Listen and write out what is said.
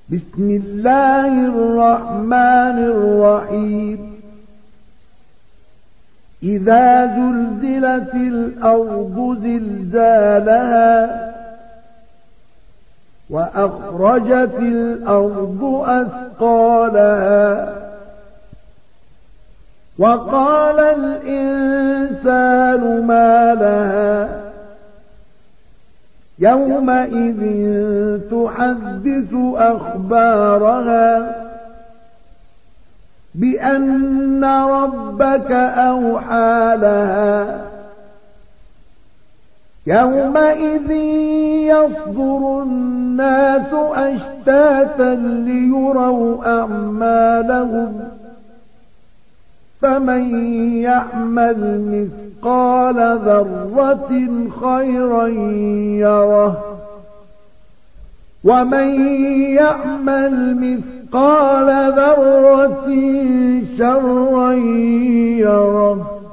بسم الله الرحمن الرحيم إذا زلزلت الأرض زلزالها وأخرجت الأرض أثقالها وقال الإنسان ما لها يومئذ تحدث أخبارها بأن ربك أوحى لها يومئذ يصدر الناس أشتاتا ليروا أعمالهم فمن يعمل مثقال ذرة خيرا يره ومن يعمل مثقال ذرة شرا يره